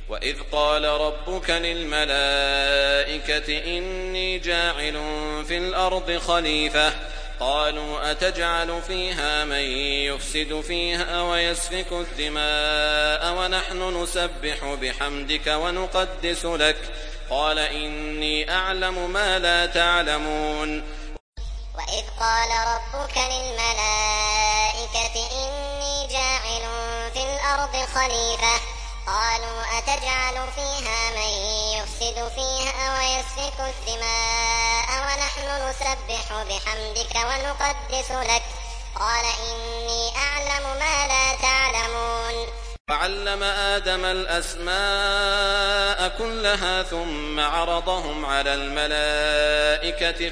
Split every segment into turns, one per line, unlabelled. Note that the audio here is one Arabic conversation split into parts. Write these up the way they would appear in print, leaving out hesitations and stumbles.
وإذ قال ربك للملائكة إني جاعل في الأرض خليفة قالوا أتجعل فيها من يفسد فيها ويسفك الدماء ونحن نسبح بحمدك ونقدس لك قال إني أعلم ما لا تعلمون.
وإذ قال ربك للملائكة إني جاعل في الأرض خليفة قالوا أتجعل فيها من يفسد فيها ويسفك الدماء ونحن نسبح بحمدك ونقدس لك قال إني أعلم ما لا تعلمون.
وعلم آدم الأسماء كلها ثم عرضهم على الملائكة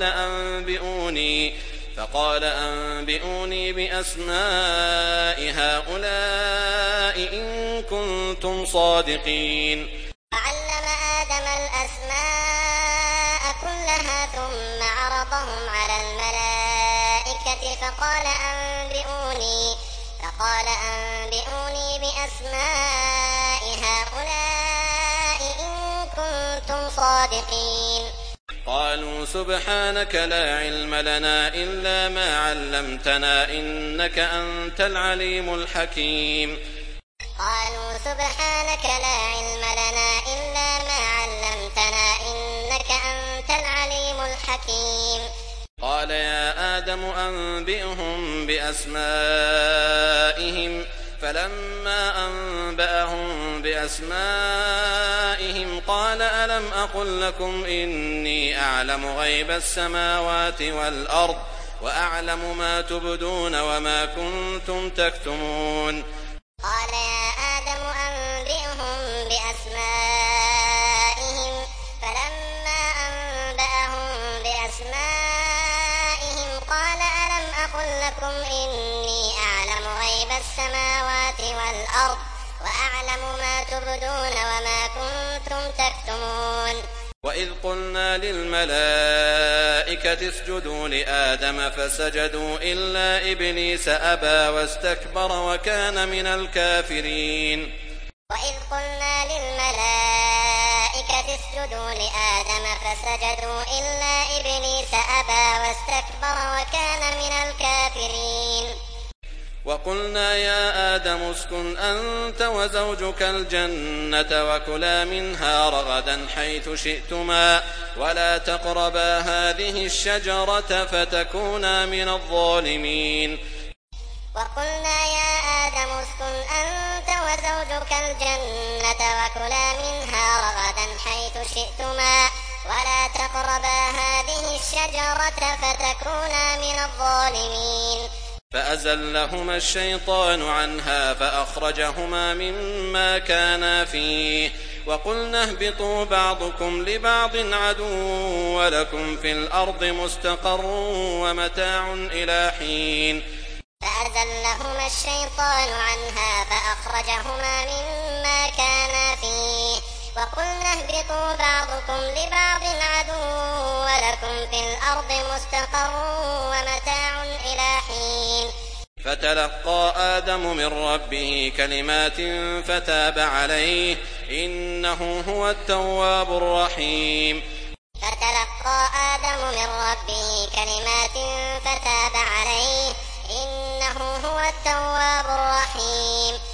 فقال أنبئوني بأسماء هؤلاء إن كنتم صادقين.
وعلم آدم الأسماء كلها ثم عرضهم على الملائكة فقال أنبئوني بأسماء هؤلاء إن كنتم صادقين.
قالوا سبحانك لا علم لنا إلا ما علمتنا إنك أنت العليم الحكيم.
قالوا سبحانك لا علم لنا إلا ما علمتنا إنك أنت العليم الحكيم.
قال يا آدم أنبئهم بأسمائهم فلما أنبأهم بأسمائهم قال ألم أقل لكم إني أعلم غيب السماوات والأرض وأعلم ما تبدون وما كنتم تكتمون.
قال يا آدم أنبئهم بأسمائهم فلما أنبأهم بأسمائهم قال ألم أقل لكم إني أعلم غيب السماوات والأرض وأعلم ما تبدون وما كنتم تكتمون.
وإذ قلنا للملائكة اسجدوا لآدم فسجدوا إلا إبليس أبى واستكبر وكان من الكافرين.
وإذ قلنا للملائكة اسجدوا لآدم فسجدوا إلا إبليس أبى واستكبر وكان من الكافرين.
وقلنا يا آدم اسكن أنت وزوجك الجنة وكلا منها رغدا حيث شئتما ولا تقربا هذه الشجرة فتكونا من الظالمين.
وقلنا يا آدم اسكن أنت وزوجك الجنة وكلا منها رغدا حيث شئتما ولا تقربا هذه الشجرة فتكونا من الظالمين.
فأزلهما الشيطان عنها فأخرجهما مما كانا فيه وقلنا اهبطوا بعضكم لبعض عدو ولكم في الأرض مستقر ومتاع إلى حين.
فأزلهما الشيطان عنها فأخرجهما مما كانا فيه وقلنا اهبطوا بعضكم لبعض عدو ولكم في الأرض مستقر ومتاع إلى حين.
فتلقى آدم من ربه كلمات فتاب عليه إنه هو التواب الرحيم.
فتلقى آدم من ربه كلمات فتاب عليه إنه هو التواب الرحيم.